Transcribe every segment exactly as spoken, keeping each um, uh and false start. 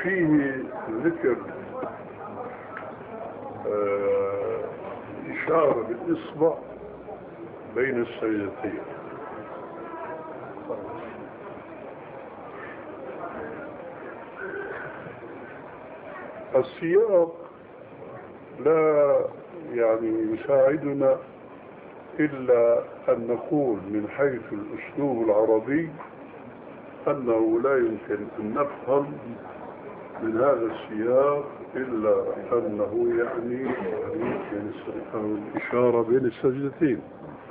فيه ذكر آه إشارة بالإصبع بين السجدتين. السياق لا يعني يساعدنا إلا أن نقول من حيث الأسلوب العربي أنه لا يمكن أن نفهم من هذا السياق إلا أنه يعني الإشارة بين السجدتين.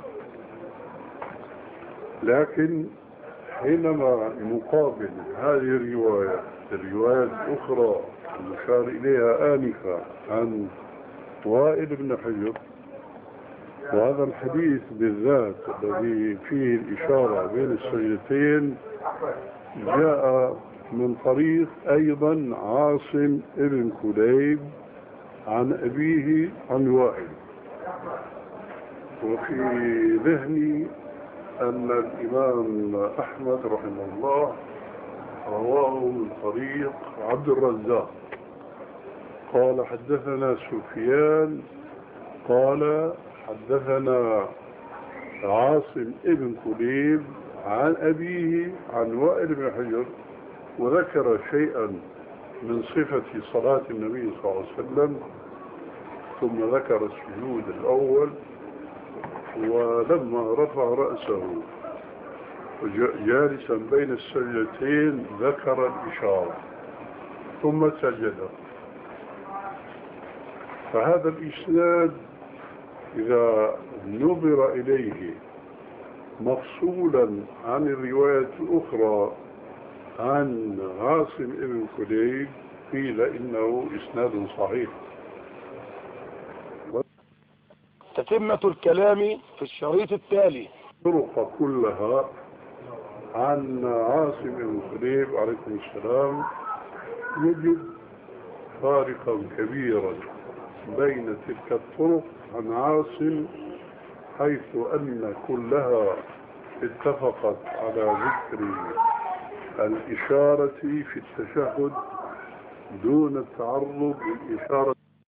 لكن حينما نقابل هذه الرواية الروايات الأخرى المشار إليها آنفا عن وائل بن حجر، وهذا الحديث بالذات الذي فيه الإشارة بين السجدتين جاء من طريق أيضا عاصم بن كليب عن أبيه عن وائل، وفي ذهني أن الإمام أحمد رحمه الله رواه من طريق عبد الرزاق قال حدثنا سفيان قال حدثنا عاصم ابن كليب عن أبيه عن وائل بن حجر، وذكر شيئا من صفة صلاة النبي صلى الله عليه وسلم، ثم ذكر السجود الأول، ولما رفع رأسه جالسا بين السجدتين ذكر الإشارة ثم سجد. فهذا الإسناد إذا نظر إليه مفصولا عن الرواية الأخرى عن عاصم بن كليب قيل إنه إسناد صحيح. تتمة الكلام في الشريط التالي. الطرق كلها عن عاصم بن كليب عليكم السلام يجد فارقا كبيرا بين تلك الطرق عن عاصم، حيث أن كلها اتفقت على ذكر الإشارة في التشهد دون التعرض للإشارة